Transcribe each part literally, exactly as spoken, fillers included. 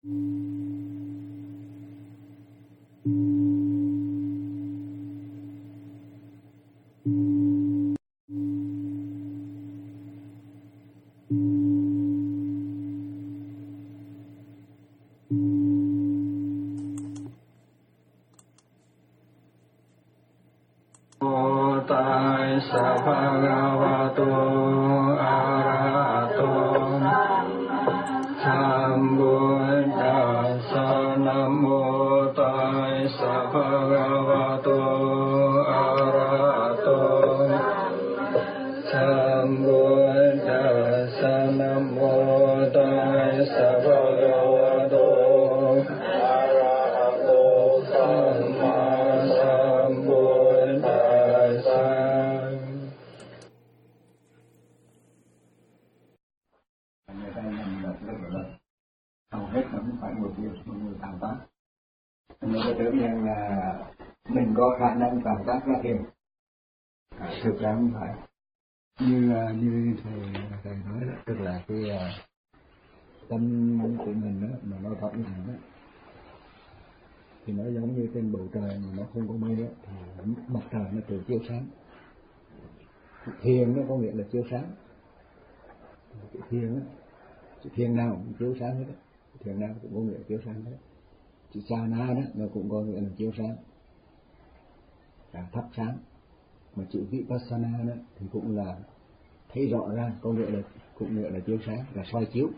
Thực ra không phải như như thầy thầy nói đó, tức là cái tâm của mình đó mà nó rộng lặng đó thì nó giống như trên bầu trời mà nó không có mây đó, thì mặt trời nó tự chiếu sáng. Thiền nó có nghĩa là chiếu sáng. Cái thiền đó, cái thiền nào cũng chiếu sáng hết đó. Thiền nào cũng có nghĩa là chiếu sáng hết. Chữ sa na đó nó cũng có nghĩa là chiếu sáng, là thắp sáng. Mà chữ vipassana đó thì cũng là thấy rõ ra, có nghĩa là cũng nghĩa là chiếu sáng, là soi chiếu.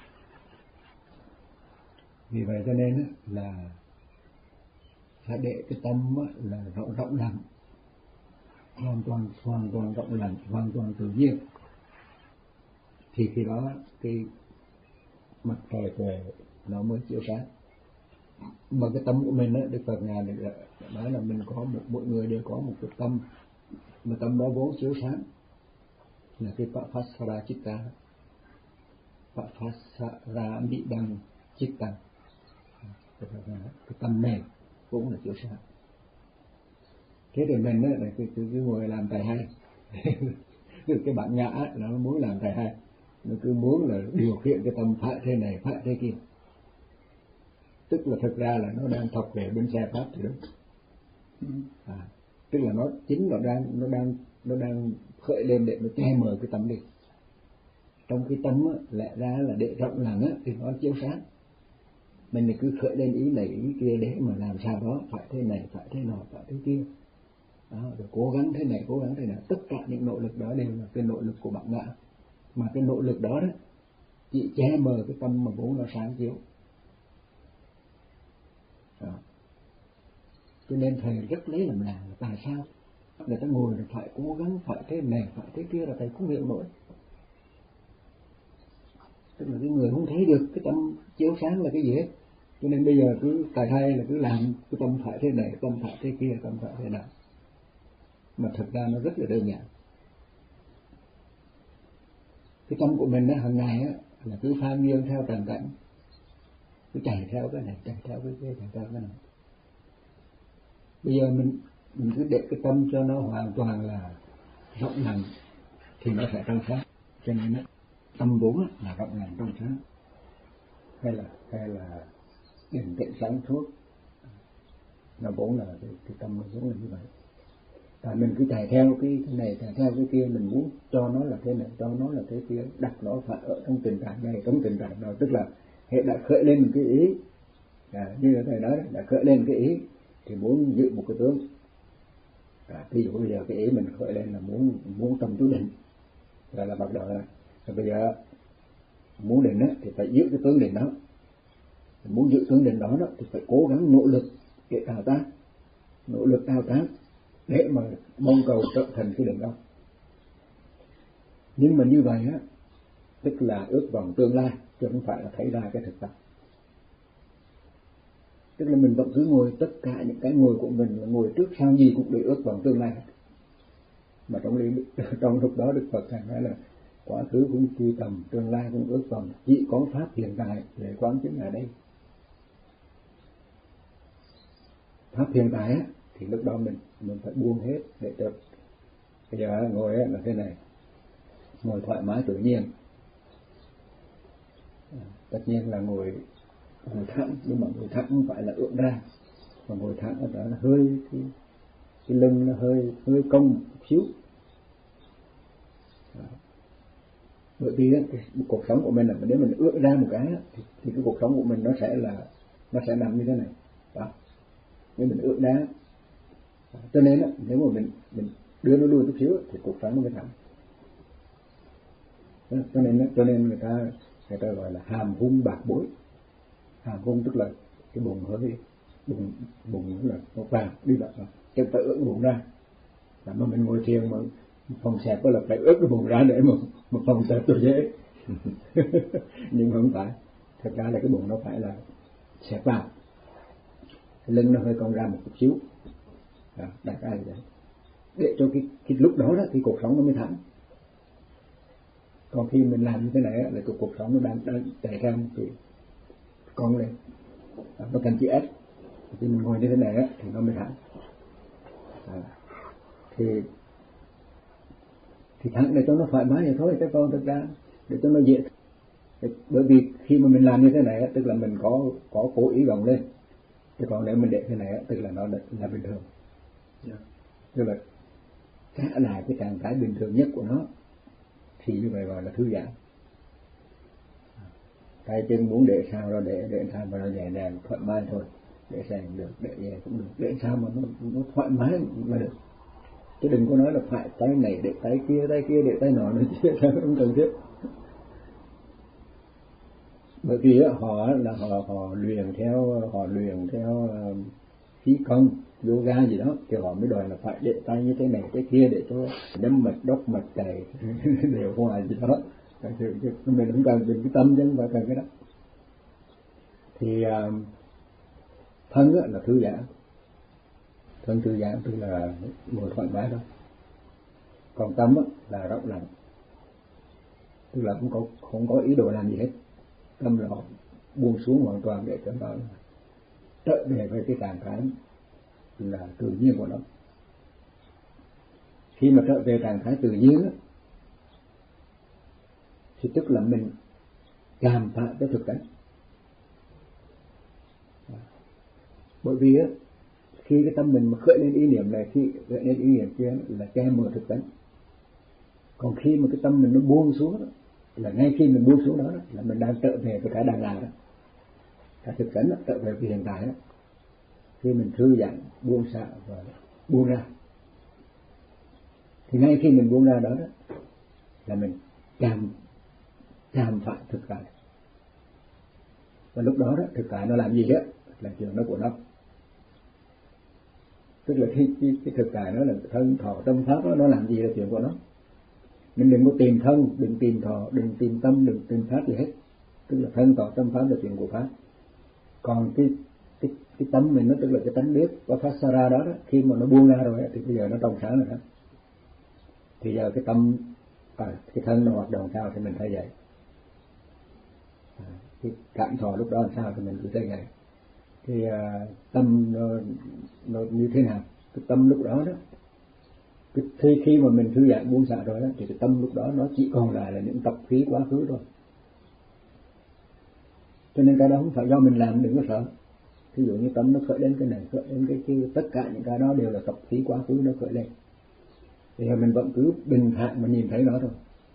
Vì vậy cho nên là phải để cái tâm là rộng rộng lặng, hoàn toàn hoàn toàn rộng lặng, hoàn toàn tự nhiên, thì khi đó cái mặt trời tuệ nó mới chiếu sáng. Mà cái tâm của mình đó, Đức Phật ngài nói là mình có một mỗi người đều có một cái tâm, mà tâm đó vốn chiếu sáng, là cái Papasara Chitta, Papasara Midang Chitta. Cái tâm này cũng là chiếu sáng. Thế thì mình đó, là cứ, cứ, cứ ngồi làm tài hai. Cái bản ngã là nó muốn làm tài hai, nó cứ muốn là điều khiển cái tâm phải thế này, phải thế kia. Tức là thực ra là nó đang thọc về bên xe pháp thì đúng. À, tức là nó chính nó đang nó đang nó đang khởi lên để nó che mờ cái tâm đi. Trong cái tâm á, lẽ ra là để rộng lặng á thì nó chiếu sáng. Mình thì cứ khởi lên ý này ý kia để mà làm sao đó phải thế này, phải thế nọ, phải thế kia. Đó, rồi cố gắng thế này, cố gắng thế nào. Tất cả những nỗ lực đó đều là cái nỗ lực của bản ngã. Mà cái nỗ lực đó đó chỉ che mờ cái tâm mà vốn nó sáng chiếu. Đó. Cho nên thầy rất lấy làm lạ là tại sao người ta ngồi là phải cố gắng, phải thế này, phải thế kia, là thầy không hiểu nổi. Tức là cái người không thấy được cái tâm chiếu sáng là cái gì hết. Cho nên bây giờ cứ tài hay là cứ làm cái tâm phải thế này, tâm phải thế kia, tâm phải thế nào. Mà thật ra nó rất là đơn giản. Cái tâm của mình đó, hàng ngày á, là cứ pha nghiêng theo trần cảnh, cứ chạy theo cái này, chạy theo cái kia, chạy theo cái này. Bây giờ mình mình cứ để cái tâm cho nó hoàn toàn là rộng lặng thì nó sẽ trong sáng. Cho nên đó, tâm vốn là rộng lặng trong sáng, hay là hay là định tĩnh sáng suốt, nó vốn là cái, cái tâm nó vốn là như vậy. Tại mình cứ chạy theo cái, cái này, chạy theo cái kia, mình muốn cho nó là thế này, cho nó là thế kia, đặt nó phải ở trong tình trạng này, trong tình trạng nào. Tức là hệ đã khởi lên một cái ý, à, như thầy nói, đã khởi lên cái ý thì muốn giữ một cái tướng. À, ví dụ bây giờ cái ý mình khởi lên là muốn muốn tâm chú định, rồi là bắt đầu là rồi bây giờ muốn định đó, thì phải giữ cái tướng định đó. Muốn giữ tướng định đó, đó thì phải cố gắng nỗ lực để thao tác, nỗ lực thao tác để mà mong cầu trở thành cái định đó. Nhưng mà như vậy á, tức là ước vọng tương lai, chứ không phải là thấy ra cái thực tại. Tức là mình vẫn cứ ngồi, tất cả những cái ngồi của mình là ngồi trước sau gì cũng để ước vọng tương lai. Mà trong lý, trong lúc đó Đức Phật nói là quá khứ cũng truy tầm, tương lai cũng ước vọng, chỉ có pháp hiện tại để quán chứng ở đây. Pháp hiện tại á, thì lúc đó mình mình phải buông hết để cho. Bây giờ ngồi là thế này, ngồi thoải mái tự nhiên. À, tất nhiên là ngồi ngồi thẳng, nhưng mà ngồi thẳng không phải là ưỡn ra, mà ngồi thẳng ở đó là hơi cái, cái lưng nó hơi hơi cong một xíu. Đó. Bởi vì cái, cái cuộc sống của mình là nếu mình ưỡn ra một cái thì, thì cái cuộc sống của mình nó sẽ là nó sẽ nằm như thế này. Đó. Nếu mình ưỡn ra, cho nên đó, nếu mà mình mình đưa nó lui chút xíu thì cuộc sống nó mới thẳng. Cho nên cho nên người ta người ta gọi là hàm hung bạc bối. Hàm hung tức là cái bụng hơi bụng bụng là nó vàng đi lại rồi, chứ phải ưỡn bụng ra. Là mà mình ngồi thiền mà phòng xẹp là phải ướt cái bụng ra để mà mà phòng xẹp cho dễ. Nhưng mà không phải, thật ra là cái bụng nó phải là xẹp vào, cái lưng nó hơi cong ra một chút xíu. Đó, đại khái là vậy, để cho cái, cái lúc đó đó thì cuộc sống nó mới thẳng. Còn khi mình làm như thế này là cái cuộc sống nó đang đang chạy theo cái cong lên, nó cần chữ S. Khi mình ngồi như thế này thì nó mới thẳng. Đó. thì thì thẳng để cho nó thoải mái vậy thôi, các con, thực ra để cho nó dễ. Bởi vì khi mà mình làm như thế này tức là mình có có cố ý gồng lên, chứ còn nếu mình để thế này tức là nó là bình thường. Yeah. Tức là trả lại cái trạng thái bình thường nhất của nó thì như vậy gọi là thư giãn. Tay chân muốn để sao đó để để sao mà nó nhẹ nhàng thoải mái thôi, để sao cũng được, để về cũng được, để sao mà nó nó thoải mái là được. Chứ đừng có nói là phải tay này để tay kia, tay kia để tay nọ nữa chứ không cần thiết. Bởi vì họ là họ họ luyện theo họ luyện theo khí công yoga gì đó thì họ mới đòi là phải để tay như thế này thế kia để cho đâm mạch đốc mạch chảy đều hoài gì đó. Thì mình không cần dùng cái tâm chứ không phải cần cái đó. Thì thân là thư giãn, thân thư giãn tức là ngồi thoải mái thôi. Còn tâm là rộng lặng, tức là không có không có ý đồ làm gì hết. Tâm là họ buông xuống hoàn toàn để cho nó trở về với cái trạng thái là tự nhiên của nó. Khi mà trở về trạng thái tự nhiên thì tức là mình cảm phá cái thực tánh. Bởi vì á, khi cái tâm mình mà khởi lên ý niệm này, khi khởi lên ý niệm kia là che mờ thực tánh. Còn khi mà cái tâm mình nó buông xuống đó, là ngay khi mình buông xuống đó, đó là mình đang trở về với cái đang làm đó, cái thực tánh đó, trở về với hiện tại đó. Khi mình thư giãn, buông xả và buông ra, thì ngay khi mình buông ra đó, đó là mình chạm chạm phải thực tại. Và lúc đó đó thực tại nó làm gì đó là chuyện nó của nó. Tức là cái, cái, cái thực tại nó là thân thọ tâm pháp đó, nó làm gì là chuyện của nó. Mình đừng có tìm thân, đừng tìm thọ, đừng tìm tâm, đừng tìm pháp gì hết. Tức là thân thọ tâm pháp là chuyện của pháp. Còn cái cái cái tâm mình nó tức là cái tánh biết có phát ra đó, đó khi mà nó buông ra rồi thì bây giờ nó trong sáng rồi đó. Thì giờ cái tâm à, cái thân nó hoạt động sao thì mình thấy vậy. À, cái cảm thọ lúc đó làm sao thì mình cứ thấy vậy. Thì à, tâm nó, nó như thế nào, cái tâm lúc đó đó cái, khi khi mà mình thư giãn buông xả rồi đó thì cái tâm lúc đó nó chỉ còn lại là những tập khí quá khứ thôi. Cho nên cái đó không phải do mình làm, đừng có sợ. Ví dụ như tâm nó khởi lên cái này, khởi lên cái kia, tất cả những cái đó đều là tập khí quá khứ nó khởi lên. Thì mình vẫn cứ bình thản mà nhìn thấy nó thôi.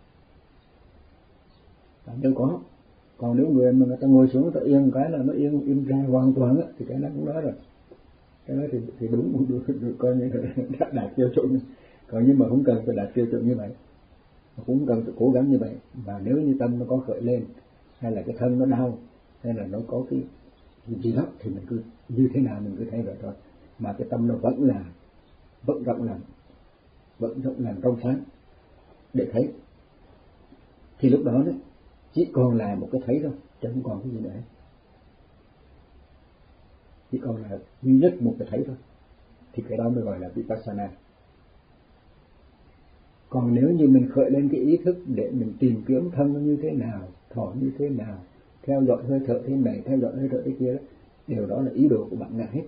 Đâu có. Còn nếu người mà người ta ngồi xuống người ta yên cái là nó yên im ra hoàn toàn á, thì cái đó cũng đó rồi. Cái đó thì thì đúng đúng, đúng coi như đã đạt tiêu chuẩn. Còn nhưng mà không cần phải đạt tiêu chuẩn như vậy, cũng cần phải cố gắng như vậy. Mà nếu như tâm nó có khởi lên, hay là cái thân nó đau, hay là nó có cái gì đó thì mình cứ như thế nào mình cứ thấy vậy thôi. Mà cái tâm nó vẫn là vẫn rộng lặng, vẫn rộng lặng trong sáng để thấy. Thì lúc đó đấy chỉ còn là một cái thấy thôi, chứ không còn cái gì nữa. Chỉ còn là duy nhất một cái thấy thôi. Thì cái đó mới gọi là Vipassana. Còn nếu như mình khởi lên cái ý thức để mình tìm kiếm thân nó như thế nào, thọ như thế nào, theo dõi hơi thở thế này, theo dõi hơi thở thế kia đó, điều đó là ý đồ của bạn ngã hết.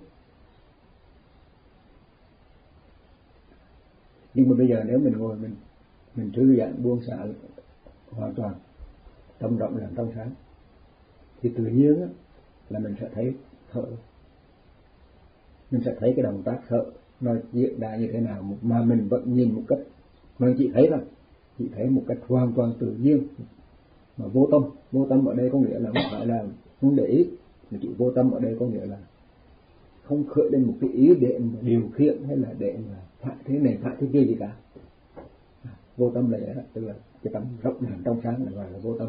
Nhưng mà bây giờ nếu mình ngồi mình mình thư giãn buông xả hoàn toàn, tâm rộng làm trong sáng, thì tự nhiên á, là mình sẽ thấy thở, mình sẽ thấy cái động tác thở nó diễn ra như thế nào, mà mình vẫn nhìn một cách mà chị thấy là chị thấy một cách hoàn toàn tự nhiên, mà vô tâm. Vô tâm ở đây có nghĩa là không phải là không để ý, mà chị vô tâm ở đây có nghĩa là không khởi lên một cái ý để mà điều khiển hay là để mà phải thế này phải thế kia gì cả. Vô tâm là vậy đó, tức là cái tâm rộng ràng trong sáng là gọi là vô tâm.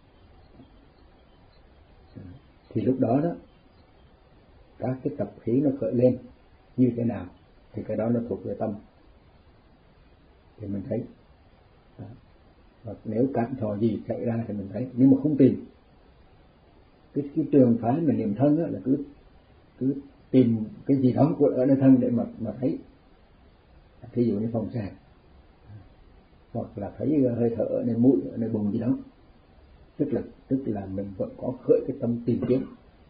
Thì lúc đó đó các cái tập khí nó khởi lên như thế nào thì cái đó nó thuộc về tâm thì mình thấy. Và nếu cảm thọ gì xảy ra thì mình thấy, nhưng mà không tìm cái, cái trường phái mà niệm thân đó là cứ cứ tìm cái gì đó của ở nơi thân để mà mà thấy. Thí dụ như phòng sạc, hoặc là thấy hơi thở ở nơi mũi, ở nơi bụng gì đó, tức là tức là mình vẫn có khởi cái tâm tìm kiếm.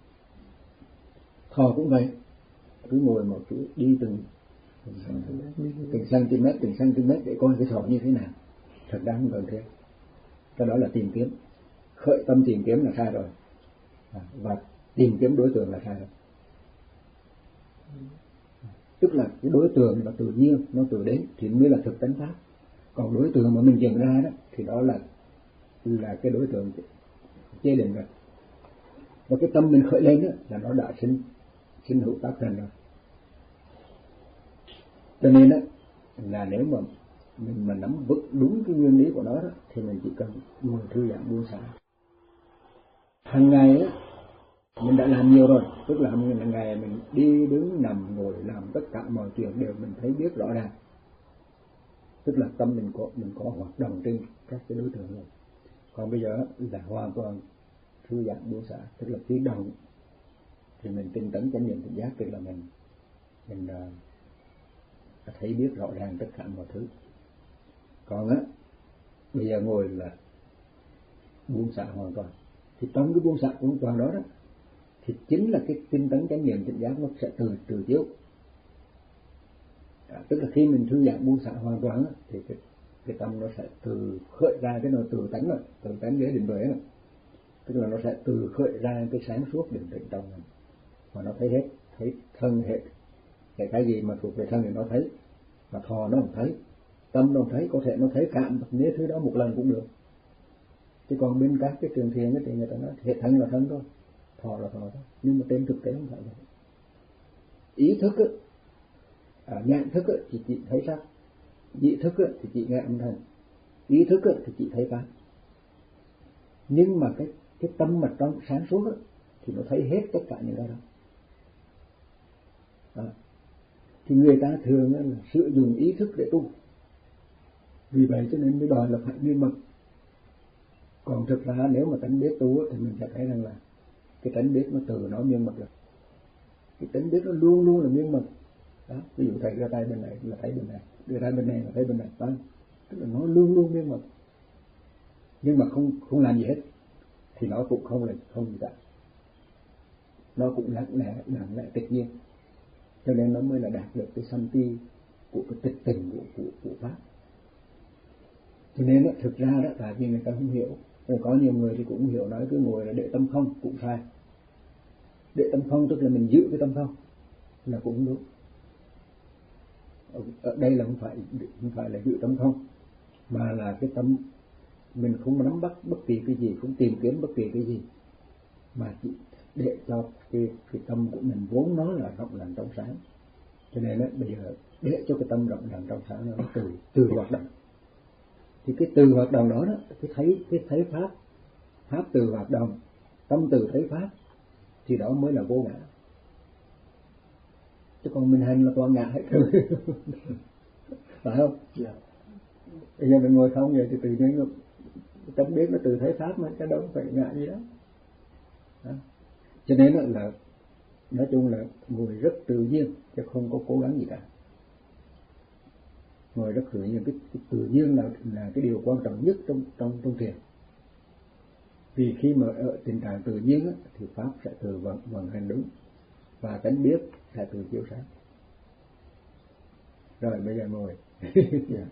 Thọ cũng vậy, cứ ngồi một chỗ đi từng từng cm từng cm để coi cái thọ như thế nào. Thật ra không cần thế, cái đó là tìm kiếm. Khởi tâm tìm kiếm là sai rồi, và tìm kiếm đối tượng là sai rồi. Tức là cái đối tượng là tự nhiên, nó tự đến thì mới là thực tánh pháp. Còn đối tượng mà mình dựng ra đó thì đó là là cái đối tượng chế định rồi. Và cái tâm mình khởi lên đó là nó đã sinh sinh hữu tác thành rồi. Cho nên đó là nếu mà mình mà nắm vững đúng cái nguyên lý của nó đó, thì mình chỉ cần ngồi thư giãn buông xả. Hàng ngày á mình đã làm nhiều rồi, tức là hàng ngày mình đi đứng nằm ngồi làm tất cả mọi chuyện đều mình thấy biết rõ ràng. Tức là tâm mình có mình có hoạt động trên các cái đối tượng rồi. Còn bây giờ là hoàn toàn thư giãn buông xả, tức là khi động thì mình tinh tấn chánh niệm tỉnh giác, tức là mình mình uh, thấy biết rõ ràng tất cả mọi thứ. Còn á bây giờ ngồi là buông xả hoàn toàn, thì trong cái buông xả hoàn toàn đó đó thì chính là cái tinh tấn chánh niệm tỉnh giác nó sẽ từ từ chiếu. À, tức là khi mình thư giãn buông xả hoàn toàn á, thì cái, cái tâm nó sẽ từ khởi ra cái nó từ tánh rồi, từ tánh ghế định tuệ rồi. Tức là nó sẽ từ khởi ra cái sáng suốt định tĩnh trong mình, mà nó thấy hết, thấy thân hết, cái cái gì mà thuộc về thân thì nó thấy, mà thọ nó không thấy, tâm nó không thấy, có thể nó thấy cảm nếu thứ đó một lần cũng được. Chứ còn bên các cái trường thiền thì người ta nói hệ thân là thân thôi, thọ là thọ thôi, nhưng mà trên thực tế không phải vậy. Ý thức á, à, nhãn thức á, thì chị thấy sắc, dị thức á, thì chị nghe âm thanh, ý thức á, thì chị thấy pháp. Nhưng mà cái cái tâm mặt trong sáng suốt á, thì nó thấy hết tất cả những cái đó. À, thì người ta thường là sử dụng ý thức để tu, vì vậy cho nên mới đòi là phải miên mật. Còn thực ra nếu mà tánh biết tu thì mình sẽ thấy rằng là cái tánh biết nó từ nó miên mật rồi. Cái tánh biết nó luôn luôn là miên mật. Đó, ví dụ thầy đưa tay bên này là thấy bên này, đưa tay bên này là thấy bên này, đó. Tức là nó luôn luôn miên mật. Nhưng mà không không làm gì hết thì nó cũng không là không gì cả. Nó cũng lặng lẽ lặng lẽ tự nhiên. Cho nên nó mới là đạt được cái sanh ti của cái tịch tình của của của pháp. Cho nên đó, thực ra đó tại vì người ta không hiểu. Rồi có nhiều người thì cũng hiểu, nói cứ ngồi là để tâm không, cũng sai. Để tâm không tức là mình giữ cái tâm không là cũng đúng. Ở, ở đây là không phải không phải là giữ tâm không, mà là cái tâm mình không nắm bắt bất kỳ cái gì, không tìm kiếm bất kỳ cái gì, mà chỉ để cho cái cái tâm của mình vốn nó là rộng ràng trong sáng. Cho nên đó, bây giờ để cho cái tâm rộng ràng trong sáng nó từ từ hoạt động. Thì cái từ hoạt động đó đó, cái thấy cái thấy pháp, pháp từ hoạt động, tâm từ thấy pháp, thì đó mới là vô ngã. Chứ còn mình hành là toàn ngã hết rồi. Phải không? Yeah. Bây giờ mình ngồi không vậy thì tự nhiên tâm biết nó từ thấy pháp mà, cái đâu phải ngã gì đó. Đó. Cho nên là, là nói chung là ngồi rất tự nhiên, chứ không có cố gắng gì cả. Ngồi rất tự nhiên, cái, cái tự nhiên là là cái điều quan trọng nhất trong trong trong thiền. Vì khi mà ở tình trạng tự nhiên á, thì pháp sẽ từ vận vận hành đúng, và tánh biết sẽ từ chiếu sáng. Rồi bây giờ ngồi. Yeah.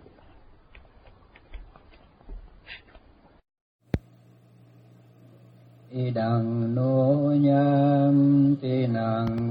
idang no nyam tinang